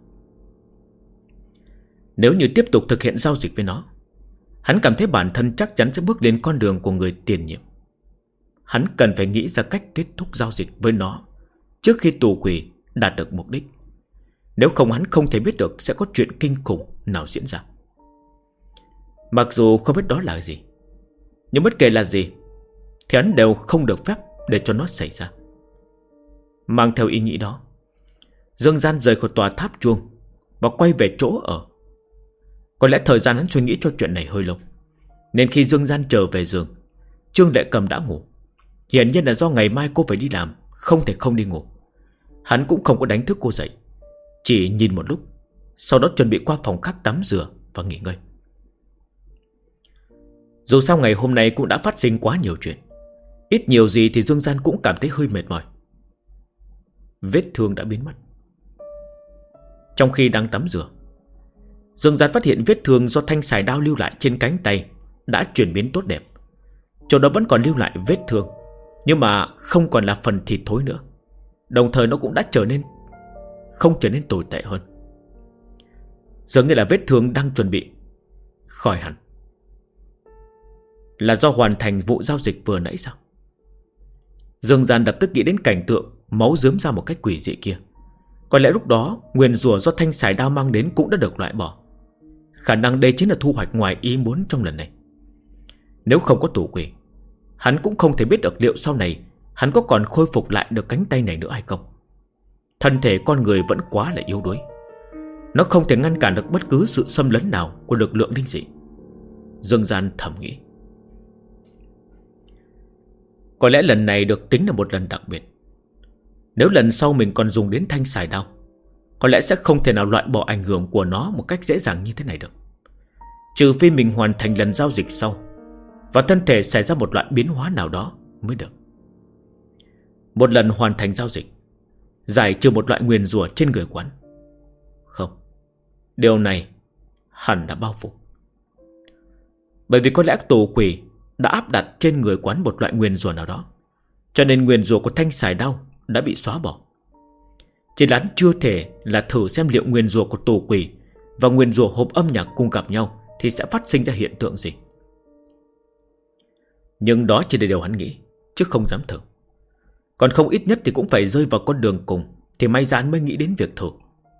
S1: Nếu như tiếp tục thực hiện giao dịch với nó, hắn cảm thấy bản thân chắc chắn sẽ bước lên con đường của người tiền nhiệm. Hắn cần phải nghĩ ra cách kết thúc giao dịch với nó trước khi tù quỷ đạt được mục đích. Nếu không hắn không thể biết được sẽ có chuyện kinh khủng nào diễn ra. Mặc dù không biết đó là gì, nhưng bất kể là gì thì hắn đều không được phép để cho nó xảy ra. Mang theo ý nghĩ đó, Dương Gian rời khỏi tòa tháp chuông và quay về chỗ ở. Có lẽ thời gian hắn suy nghĩ cho chuyện này hơi lâu, nên khi Dương Gian trở về giường, Trương Lệ Cầm đã ngủ. Hiển nhiên là do ngày mai cô phải đi làm, không thể không đi ngủ. Hắn cũng không có đánh thức cô dậy, chỉ nhìn một lúc, sau đó chuẩn bị qua phòng khác tắm rửa và nghỉ ngơi. Dù sao ngày hôm nay cũng đã phát sinh quá nhiều chuyện, ít nhiều gì thì Dương Gian cũng cảm thấy hơi mệt mỏi. Vết thương đã biến mất. Trong khi đang tắm rửa, Dương Gian phát hiện vết thương do thanh xài đao lưu lại trên cánh tay đã chuyển biến tốt đẹp. Chỗ đó vẫn còn lưu lại vết thương, nhưng mà không còn là phần thịt thối nữa. Đồng thời nó cũng đã không trở nên tồi tệ hơn. Dường như là vết thương đang chuẩn bị khỏi hẳn. Là do hoàn thành vụ giao dịch vừa nãy sao? Dương Gian lập tức nghĩ đến cảnh tượng máu rớm ra một cách quỷ dị kia. Có lẽ lúc đó nguyền rủa do thanh xài đao mang đến cũng đã được loại bỏ. Khả năng đây chính là thu hoạch ngoài ý muốn trong lần này. Nếu không có tù quỷ, hắn cũng không thể biết được liệu sau này hắn có còn khôi phục lại được cánh tay này nữa hay không. Thân thể con người vẫn quá là yếu đuối, nó không thể ngăn cản được bất cứ sự xâm lấn nào của lực lượng linh dị. Dương Gian thầm nghĩ, có lẽ lần này được tính là một lần đặc biệt. Nếu lần sau mình còn dùng đến thanh xài đao, có lẽ sẽ không thể nào loại bỏ ảnh hưởng của nó một cách dễ dàng như thế này được. Trừ phi mình hoàn thành lần giao dịch sau và thân thể xảy ra một loại biến hóa nào đó mới được. Một lần hoàn thành giao dịch, giải trừ một loại nguyền rủa trên người quán. Không, điều này hẳn đã bao phủ. Bởi vì có lẽ tù quỷ đã áp đặt trên người quán một loại nguyền rủa nào đó, cho nên nguyền rủa của thanh xài đao đã bị xóa bỏ. Chỉ là chưa thể là thử xem liệu nguyền rủa của tù quỷ và nguyền rủa hộp âm nhạc cùng gặp nhau thì sẽ phát sinh ra hiện tượng gì. Nhưng đó chỉ là điều hắn nghĩ, chứ không dám thử. Còn không ít nhất thì cũng phải rơi vào con đường cùng thì may ra hắn mới nghĩ đến việc thử.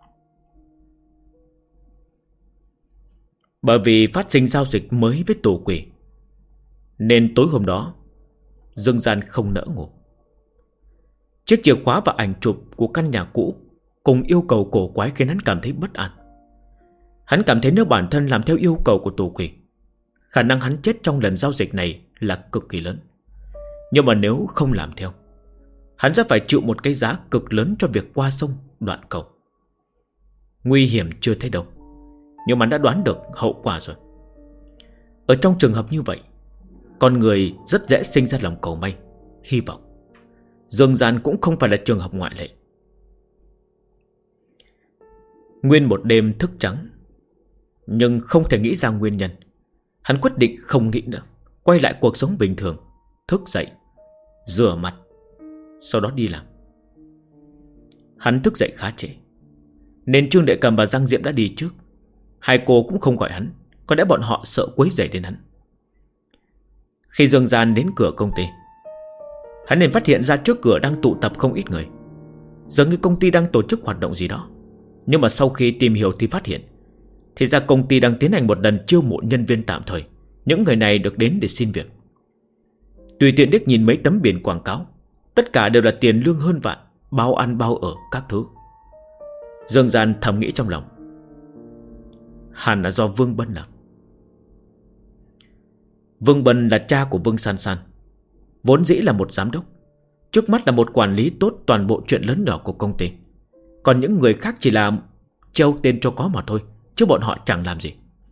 S1: Bởi vì phát sinh giao dịch mới với tù quỷ, nên tối hôm đó Dương Gian không nỡ ngủ. Chiếc chìa khóa và ảnh chụp của căn nhà cũ cùng yêu cầu cổ quái khiến hắn cảm thấy bất an. Hắn cảm thấy nếu bản thân làm theo yêu cầu của tù quỷ, khả năng hắn chết trong lần giao dịch này là cực kỳ lớn. Nhưng mà nếu không làm theo, hắn sẽ phải chịu một cái giá cực lớn cho việc qua sông đoạn cầu. Nguy hiểm chưa thấy đâu, nhưng mà đã đoán được hậu quả rồi. Ở trong trường hợp như vậy, con người rất dễ sinh ra lòng cầu may, hy vọng. Dương Gian cũng không phải là trường hợp ngoại lệ. Nguyên một đêm thức trắng, nhưng không thể nghĩ ra nguyên nhân. Hắn quyết định không nghĩ nữa, quay lại cuộc sống bình thường. Thức dậy, rửa mặt, sau đó đi làm. Hắn thức dậy khá trễ, nên Trương Đệ Cầm và Giang Diệm đã đi trước. Hai cô cũng không gọi hắn, có lẽ bọn họ sợ quấy rầy đến hắn. Khi Dương Gian đến cửa công ty, hắn liền phát hiện ra trước cửa đang tụ tập không ít người. Dường như công ty đang tổ chức hoạt động gì đó. Nhưng mà sau khi tìm hiểu thì phát hiện, thì ra công ty đang tiến hành một lần chiêu mộ nhân viên tạm thời. Những người này được đến để xin việc. Tùy tiện liếc nhìn mấy tấm biển quảng cáo, tất cả đều là tiền lương hơn vạn, bao ăn bao ở các thứ. Dương Gian thầm nghĩ trong lòng, hẳn là do Vương Bân làm. Vương Bân là cha của Vương San San, vốn dĩ là một giám đốc, trước mắt là một quản lý tốt toàn bộ chuyện lớn nhỏ của công ty. Còn những người khác chỉ là treo tên cho có mà thôi, chứ bọn họ chẳng làm gì.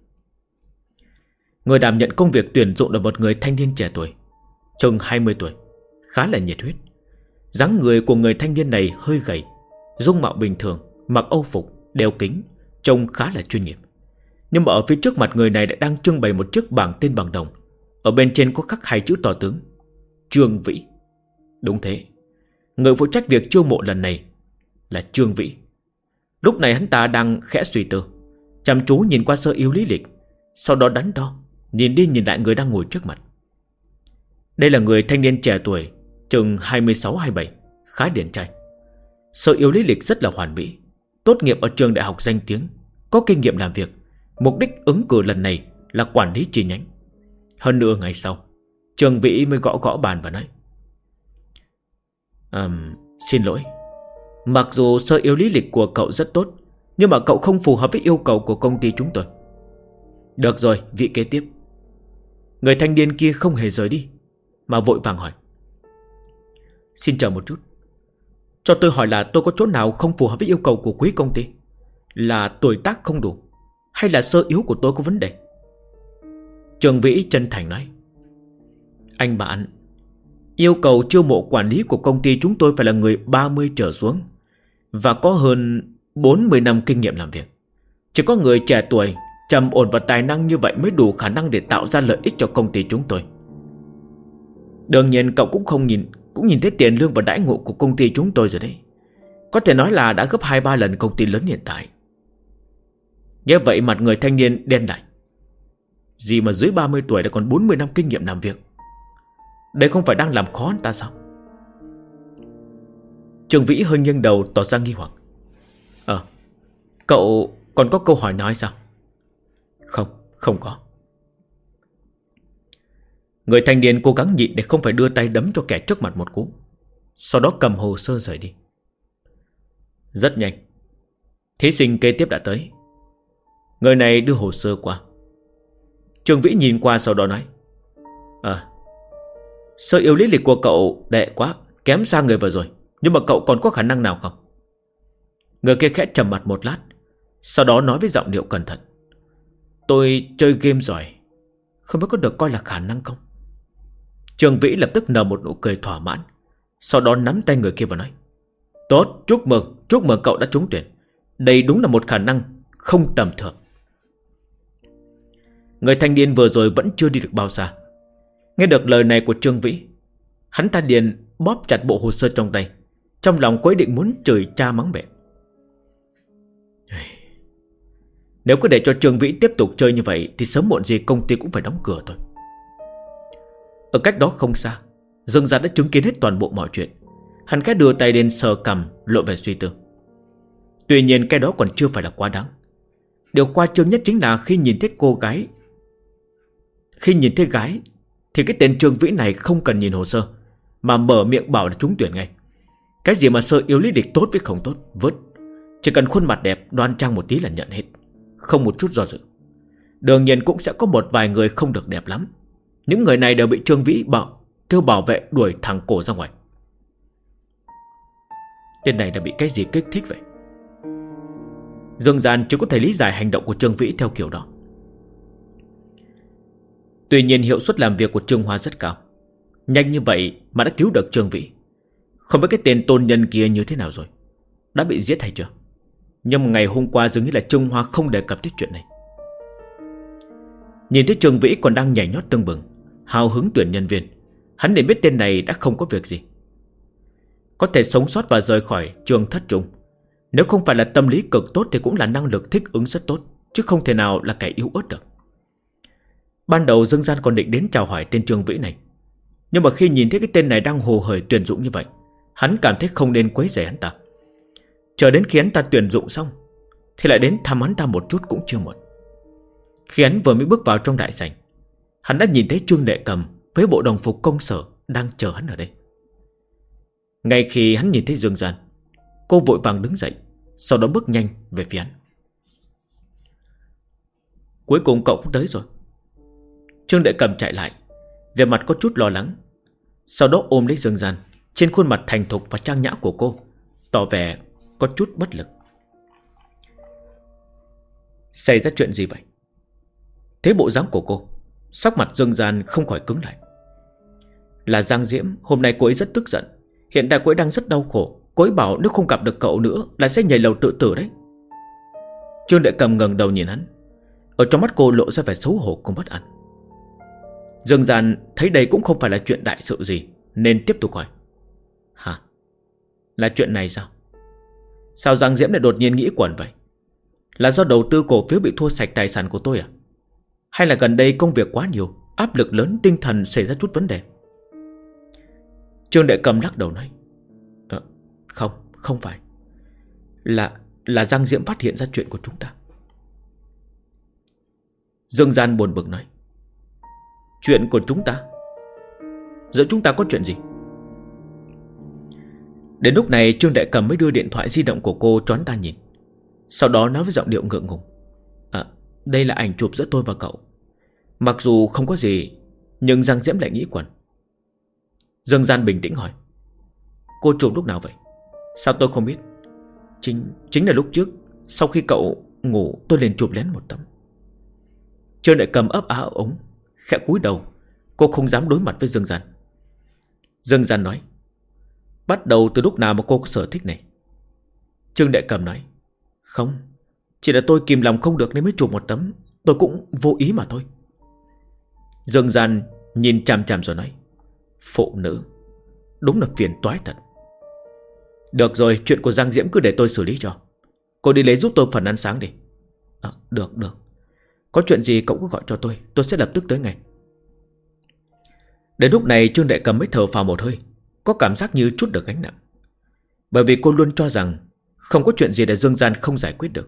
S1: Người đảm nhận công việc tuyển dụng là một người thanh niên trẻ tuổi, chừng 20 tuổi, khá là nhiệt huyết. Dáng người của người thanh niên này hơi gầy, dung mạo bình thường, mặc âu phục, đeo kính, trông khá là chuyên nghiệp. Nhưng mà ở phía trước mặt người này lại đang trưng bày một chiếc bảng tên bằng đồng. Ở bên trên có khắc 2 chữ to tướng: Trương Vĩ. Đúng thế, người phụ trách việc chiêu mộ lần này là Trương Vĩ. Lúc này hắn ta đang khẽ suy tư, chăm chú nhìn qua sơ yếu lý lịch, sau đó đắn đo, nhìn đi nhìn lại người đang ngồi trước mặt. Đây là người thanh niên trẻ tuổi, chừng 26-27, khá điển trai. Sơ yếu lý lịch rất là hoàn mỹ, tốt nghiệp ở trường đại học danh tiếng, có kinh nghiệm làm việc. Mục đích ứng cử lần này là quản lý chi nhánh. Hơn nữa ngày sau, Trương Vĩ mới gõ gõ bàn và nói: Xin lỗi, mặc dù sơ yếu lý lịch của cậu rất tốt, nhưng mà cậu không phù hợp với yêu cầu của công ty chúng tôi. Được rồi, vị kế tiếp. Người thanh niên kia không hề rời đi, mà vội vàng hỏi: Xin chờ một chút, cho tôi hỏi là tôi có chỗ nào không phù hợp với yêu cầu của quý công ty? Là tuổi tác không đủ, hay là sơ yếu của tôi có vấn đề? Trương Vĩ chân thành nói: Anh bạn, yêu cầu chiêu mộ quản lý của công ty chúng tôi phải là người 30 trở xuống và có hơn 40 năm kinh nghiệm làm việc. Chỉ có người trẻ tuổi, trầm ổn và tài năng như vậy mới đủ khả năng để tạo ra lợi ích cho công ty chúng tôi. Đương nhiên cậu cũng nhìn thấy tiền lương và đãi ngộ của công ty chúng tôi rồi đấy. Có thể nói là đã gấp 2-3 lần công ty lớn hiện tại. Như vậy mặt người thanh niên đen lại: Gì mà dưới 30 tuổi đã còn 40 năm kinh nghiệm làm việc? Đây không phải đang làm khó anh ta sao? Trương Vĩ hơi nghiêng đầu tỏ ra nghi hoặc: Cậu còn có câu hỏi nói sao? Không có. Người thanh niên cố gắng nhịn để không phải đưa tay đấm cho kẻ trước mặt một cú, sau đó cầm hồ sơ rời đi. Rất nhanh, thí sinh kế tiếp đã tới. Người này đưa hồ sơ qua. Trương Vĩ nhìn qua sau đó nói: Sơ yếu lý lịch của cậu đệ quá, kém xa người vừa rồi. Nhưng mà cậu còn có khả năng nào không? Người kia khẽ trầm mặt một lát, sau đó nói với giọng điệu cẩn thận: Tôi chơi game giỏi, không biết có được coi là khả năng không? Trương Vĩ lập tức nở một nụ cười thỏa mãn, sau đó nắm tay người kia và nói: Tốt, chúc mừng cậu đã trúng tuyển. Đây đúng là một khả năng không tầm thường. Người thanh niên vừa rồi vẫn chưa đi được bao xa. Nghe được lời này của Trương Vĩ, hắn ta liền bóp chặt bộ hồ sơ trong tay, trong lòng có ý định muốn chửi cha mắng mẹ. Nếu cứ để cho Trương Vĩ tiếp tục chơi như vậy thì sớm muộn gì công ty cũng phải đóng cửa thôi. Ở cách đó không xa, Dương Gia đã chứng kiến hết toàn bộ mọi chuyện. Hắn khẽ đưa tay lên sờ cằm, lộ vẻ suy tư. Tuy nhiên cái đó còn chưa phải là quá đáng. Điều khoa trương nhất chính là khi nhìn thấy gái thì cái tên Trương Vĩ này không cần nhìn hồ sơ mà mở miệng bảo là trúng tuyển ngay. Cái gì mà sơ yếu lý lịch tốt với không tốt, vớt. Chỉ cần khuôn mặt đẹp, đoan trang một tí là nhận hết, không một chút do dự. Đương nhiên cũng sẽ có một vài người không được đẹp lắm. Những người này đều bị Trương Vĩ kêu bảo vệ đuổi thẳng cổ ra ngoài. Tên này đã bị cái gì kích thích vậy? Dương Gian chỉ có thể lý giải hành động của Trương Vĩ theo kiểu đó. Tuy nhiên hiệu suất làm việc của Trương Hoa rất cao. Nhanh như vậy mà đã cứu được Trương Vĩ. Không biết cái tên tôn nhân kia như thế nào rồi, đã bị giết hay chưa? Nhưng mà ngày hôm qua dường như là Trương Hoa không đề cập tới chuyện này. Nhìn thấy Trương Vĩ còn đang nhảy nhót tưng bừng, hào hứng tuyển nhân viên, hắn liền biết tên này đã không có việc gì. Có thể sống sót và rời khỏi trường thất trung, nếu không phải là tâm lý cực tốt thì cũng là năng lực thích ứng rất tốt, chứ không thể nào là kẻ yếu ớt được. Ban đầu Dương Gian còn định đến chào hỏi tên Trương Vĩ này, nhưng mà khi nhìn thấy cái tên này đang hồ hởi tuyển dụng như vậy, hắn cảm thấy không nên quấy rầy hắn ta. Chờ đến khi hắn ta tuyển dụng xong thì lại đến thăm hắn ta một chút cũng chưa muộn. Khi hắn vừa mới bước vào trong đại sảnh, hắn đã nhìn thấy Trương Đệ Cầm với bộ đồng phục công sở đang chờ hắn ở đây. Ngay khi hắn nhìn thấy Dương Gian, cô vội vàng đứng dậy, sau đó bước nhanh về phía hắn. Cuối cùng cậu cũng tới rồi. Trương Đệ Cầm chạy lại, vẻ mặt có chút lo lắng. Sau đó ôm lấy Dương Gian. Trên khuôn mặt thành thục và trang nhã của cô tỏ vẻ có chút bất lực. Xảy ra chuyện gì vậy? Thế bộ dáng của cô, sắc mặt Dương Gian không khỏi cứng lại. Là Giang Diễm. Hôm nay cô ấy rất tức giận. Hiện tại cô ấy đang rất đau khổ. Cô ấy bảo nếu không gặp được cậu nữa là sẽ nhảy lầu tự tử đấy. Trương Đệ Cầm ngẩng đầu nhìn hắn. Ở trong mắt cô lộ ra vẻ xấu hổ cùng bất an. Dương Gian thấy đây cũng không phải là chuyện đại sự gì, nên tiếp tục hỏi. Hả? Là chuyện này sao? Sao Giang Diễm lại đột nhiên nghĩ quẩn vậy? Là do đầu tư cổ phiếu bị thua sạch tài sản của tôi à? Hay là gần đây công việc quá nhiều, áp lực lớn, tinh thần xảy ra chút vấn đề? Trương Đệ Cầm lắc đầu nói. Không phải. Là Giang Diễm phát hiện ra chuyện của chúng ta. Dương Gian buồn bực nói. Chuyện của chúng ta? Giữa chúng ta có chuyện gì? Đến lúc này Trương Đệ Cầm mới đưa điện thoại di động của cô cho hắn ta nhìn. Sau đó nói với giọng điệu ngượng ngùng. Đây là ảnh chụp giữa tôi và cậu. Mặc dù không có gì, nhưng Giang Diễm lại nghĩ quẩn. Dương Gian bình tĩnh hỏi. Cô chụp lúc nào vậy? Sao tôi không biết? Chính là lúc trước, sau khi cậu ngủ, tôi liền chụp lén một tấm. Trương Đệ Cầm ấp á ấp ống, khẽ cúi đầu. Cô không dám đối mặt với Dương Gian. Dương Gian nói. Bắt đầu từ lúc nào mà cô có sở thích này? Trương Đệ Cầm nói. Không, chỉ là tôi kìm lòng không được nên mới chụp một tấm. Tôi cũng vô ý mà thôi. Dương Gian nhìn chằm chằm rồi nói. Phụ nữ, đúng là phiền toái thật. Được rồi, chuyện của Giang Diễm cứ để tôi xử lý cho. Cô đi lấy giúp tôi phần ăn sáng đi. Được. Có chuyện gì cậu cứ gọi cho tôi sẽ lập tức tới ngay. Đến lúc này Trương Đệ Cầm mới thở phào một hơi, có cảm giác như chút được gánh nặng. Bởi vì cô luôn cho rằng không có chuyện gì để Dương Gian không giải quyết được.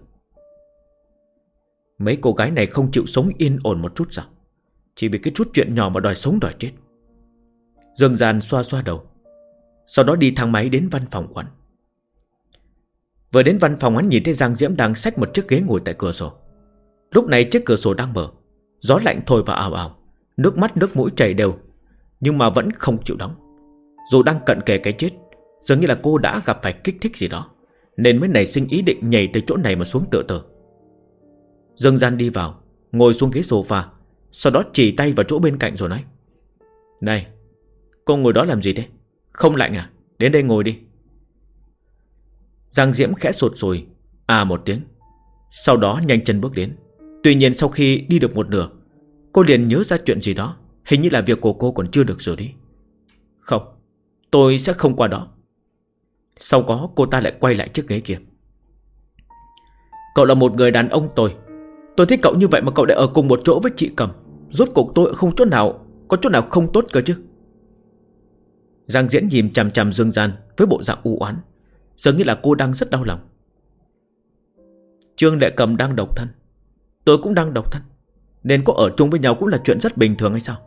S1: Mấy cô gái này không chịu sống yên ổn một chút sao? Chỉ vì cái chút chuyện nhỏ mà đòi sống đòi chết. Dương Gian xoa xoa đầu, sau đó đi thang máy đến văn phòng quán. Vừa đến văn phòng, hắn nhìn thấy Giang Diễm đang xách một chiếc ghế ngồi tại cửa sổ. Lúc này chiếc cửa sổ đang mở, gió lạnh thổi vào ào ào, nước mắt nước mũi chảy đều, nhưng mà vẫn không chịu đóng. Dù đang cận kề cái chết, dường như là cô đã gặp phải kích thích gì đó, nên mới nảy sinh ý định nhảy từ chỗ này mà xuống tự tử. Dương Gian đi vào, ngồi xuống ghế sofa, sau đó chỉ tay vào chỗ bên cạnh rồi nói. Này, cô ngồi đó làm gì thế? Không lạnh à? Đến đây ngồi đi. Giang Diễm khẽ sụt sùi một tiếng, sau đó nhanh chân bước đến. Tuy nhiên sau khi đi được một nửa, cô liền nhớ ra chuyện gì đó. Hình như là việc của cô còn chưa được xử lý. Không, tôi sẽ không qua đó. Sau đó cô ta lại quay lại chiếc ghế kia. Cậu là một người đàn ông tôi thích cậu như vậy mà cậu lại ở cùng một chỗ với chị Cầm. Rốt cuộc tôi không có chỗ nào không tốt cơ chứ? Giang Diễn nhìn chằm chằm Dương Gian với bộ dạng u oán, dường như là cô đang rất đau lòng. Trương Đệ Cầm đang độc thân, tôi cũng đang độc thân, nên có ở chung với nhau cũng là chuyện rất bình thường hay sao?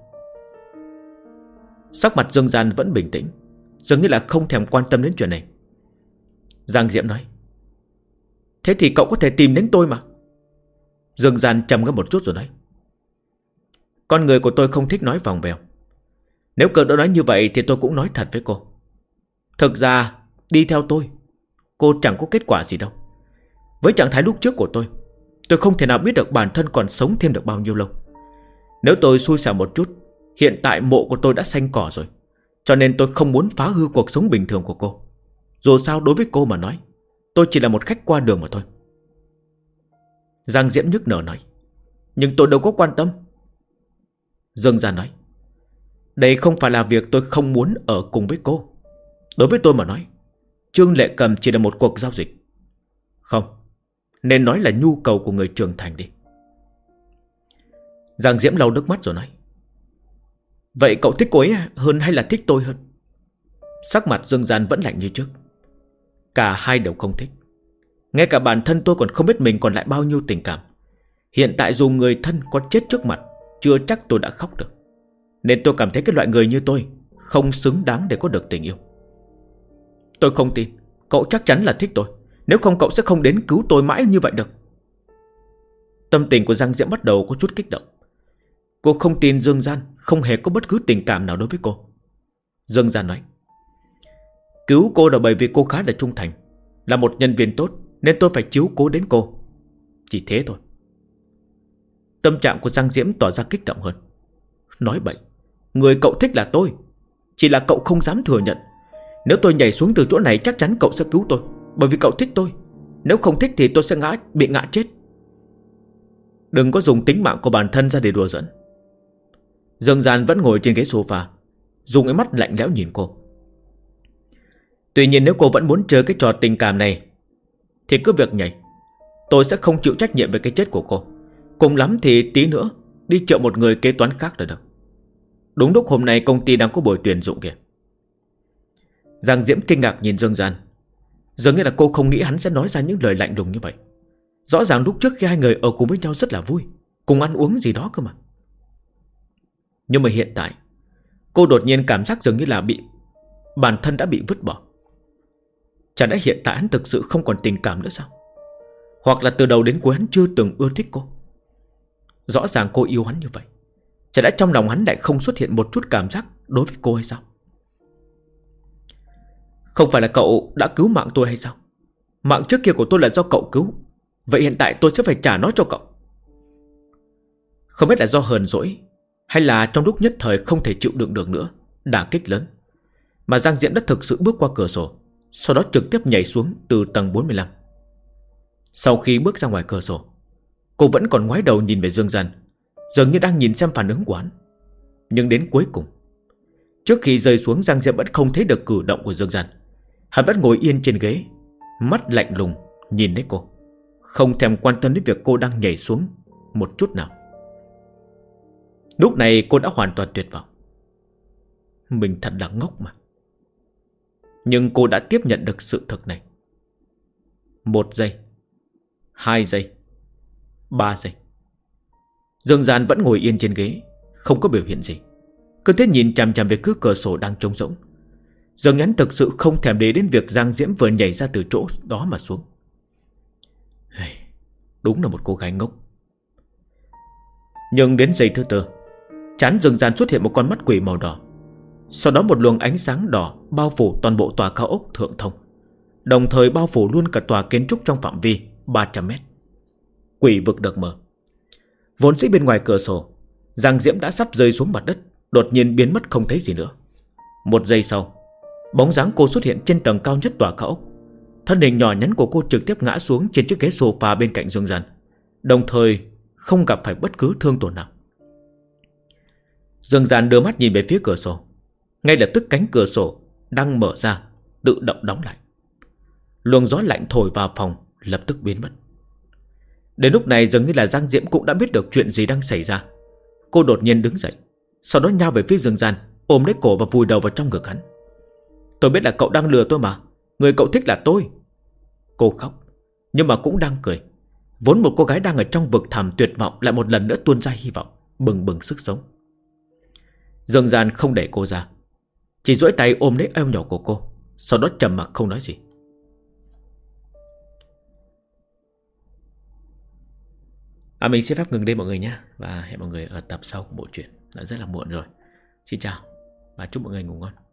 S1: Sắc mặt Dương Gian vẫn bình tĩnh, dường như là không thèm quan tâm đến chuyện này. Giang Diễm nói. Thế thì cậu có thể tìm đến tôi mà. Dương Gian trầm ngâm một chút rồi nói. Con người của tôi không thích nói vòng vèo. Nếu cậu đã nói như vậy thì tôi cũng nói thật với cô. Thực ra đi theo tôi, cô chẳng có kết quả gì đâu. Với trạng thái lúc trước của tôi không thể nào biết được bản thân còn sống thêm được bao nhiêu lâu. Nếu tôi xui xẻo một chút, hiện tại mộ của tôi đã xanh cỏ rồi. Cho nên tôi không muốn phá hư cuộc sống bình thường của cô. Dù sao đối với cô mà nói, tôi chỉ là một khách qua đường mà thôi. Giang Diễm nhức nở nói. Nhưng tôi đâu có quan tâm. Dương Gian nói. Đây không phải là việc tôi không muốn ở cùng với cô. Đối với tôi mà nói, Trương Lệ Cầm chỉ là một cuộc giao dịch. Không, nên nói là nhu cầu của người trưởng thành đi. Giang Diễm lau nước mắt rồi nói. Vậy cậu thích cô ấy hơn hay là thích tôi hơn? Sắc mặt Dương Gian vẫn lạnh như trước. Cả hai đều không thích. Ngay cả bản thân tôi còn không biết mình còn lại bao nhiêu tình cảm. Hiện tại dù người thân có chết trước mặt, chưa chắc tôi đã khóc được. Nên tôi cảm thấy cái loại người như tôi không xứng đáng để có được tình yêu. Tôi không tin cậu chắc chắn là thích tôi. Nếu không cậu sẽ không đến cứu tôi mãi như vậy được. Tâm tình của Giang Diễm bắt đầu có chút kích động. Cô không tin Dương Gian không hề có bất cứ tình cảm nào đối với cô. Dương Gian nói: Cứu cô là bởi vì cô khá là trung thành, là một nhân viên tốt, nên tôi phải chiếu cố đến cô. Chỉ thế thôi. Tâm trạng của Giang Diễm tỏ ra kích động hơn. Nói bậy, người cậu thích là tôi, chỉ là cậu không dám thừa nhận. Nếu tôi nhảy xuống từ chỗ này chắc chắn cậu sẽ cứu tôi, bởi vì cậu thích tôi. Nếu không thích thì tôi sẽ bị ngã chết. Đừng có dùng tính mạng của bản thân ra để đùa giỡn. Dương Gian vẫn ngồi trên ghế sofa, dùng ánh mắt lạnh lẽo nhìn cô. Tuy nhiên nếu cô vẫn muốn chơi cái trò tình cảm này thì cứ việc nhảy. Tôi sẽ không chịu trách nhiệm về cái chết của cô. Cùng lắm thì tí nữa đi triệu một người kế toán khác là được. Đúng lúc hôm nay công ty đang có buổi tuyển dụng kìa. Giang Diễm kinh ngạc nhìn Dương Gian. Dường như là cô không nghĩ hắn sẽ nói ra những lời lạnh lùng như vậy. Rõ ràng lúc trước khi hai người ở cùng với nhau rất là vui, cùng ăn uống gì đó cơ mà. Nhưng mà hiện tại cô đột nhiên cảm giác dường như là bản thân đã bị vứt bỏ. Chẳng lẽ hiện tại hắn thực sự không còn tình cảm nữa sao? Hoặc là từ đầu đến cuối hắn chưa từng ưa thích cô? Rõ ràng cô yêu hắn như vậy, chẳng lẽ trong lòng hắn lại không xuất hiện một chút cảm giác đối với cô hay sao? Không phải là cậu đã cứu mạng tôi hay sao? Mạng trước kia của tôi là do cậu cứu, vậy hiện tại tôi sẽ phải trả nó cho cậu. Không biết là do hờn dỗi hay là trong lúc nhất thời không thể chịu đựng được nữa, đả kích lớn, mà Giang Diễm đã thực sự bước qua cửa sổ, sau đó trực tiếp nhảy xuống từ tầng 45. Sau khi bước ra ngoài cửa sổ, cô vẫn còn ngoái đầu nhìn về Dương Gian, dường như đang nhìn xem phản ứng của hắn. Nhưng đến cuối cùng, trước khi rơi xuống, Giang Diễm vẫn không thấy được cử động của Dương Gian. Hắn vẫn ngồi yên trên ghế, mắt lạnh lùng nhìn lấy cô, không thèm quan tâm đến việc cô đang nhảy xuống một chút nào. Lúc này cô đã hoàn toàn tuyệt vọng. Mình thật là ngốc mà. Nhưng cô đã tiếp nhận được sự thực này. 1 giây, 2 giây, 3 giây. Dương Gian vẫn ngồi yên trên ghế, không có biểu hiện gì, cứ thế nhìn chằm chằm về cứ cửa sổ đang trống rỗng. Dương Nhắn thực sự không thèm để đến việc Giang Diễm vừa nhảy ra từ chỗ đó mà xuống. Đúng là một cô gái ngốc. Nhưng đến giây thứ 4, trán Dương Gian xuất hiện một con mắt quỷ màu đỏ. Sau đó một luồng ánh sáng đỏ bao phủ toàn bộ tòa cao ốc Thượng Thông, đồng thời bao phủ luôn cả tòa kiến trúc trong phạm vi 300 mét. Quỷ vực được mở. Vốn dĩ bên ngoài cửa sổ, Giang Diễm đã sắp rơi xuống mặt đất, đột nhiên biến mất không thấy gì nữa. 1 giây sau, bóng dáng cô xuất hiện trên tầng cao nhất tòa cao ốc. Thân hình nhỏ nhắn của cô trực tiếp ngã xuống trên chiếc ghế sofa bên cạnh Dương Gian, đồng thời không gặp phải bất cứ thương tổn nào. Dương Gian đưa mắt nhìn về phía cửa sổ. Ngay lập tức cánh cửa sổ đang mở ra tự động đóng lại. Luồng gió lạnh thổi vào phòng lập tức biến mất. Đến lúc này dường như là Giang Diễm cũng đã biết được chuyện gì đang xảy ra. Cô đột nhiên đứng dậy, sau đó nhào về phía Dương Gian, ôm lấy cổ và vùi đầu vào trong ngực hắn. Tôi biết là cậu đang lừa tôi mà, người cậu thích là tôi. Cô khóc, nhưng mà cũng đang cười. Vốn một cô gái đang ở trong vực thẳm tuyệt vọng lại một lần nữa tuôn ra hy vọng, bừng bừng sức sống. Dương Gian không để cô ra, chỉ duỗi tay ôm lấy eo nhỏ của cô, sau đó trầm mặc không nói gì. Mình xin phép ngừng đây mọi người nhé, và hẹn mọi người ở tập sau của bộ truyện. Đã rất là muộn rồi. Xin chào và chúc mọi người ngủ ngon.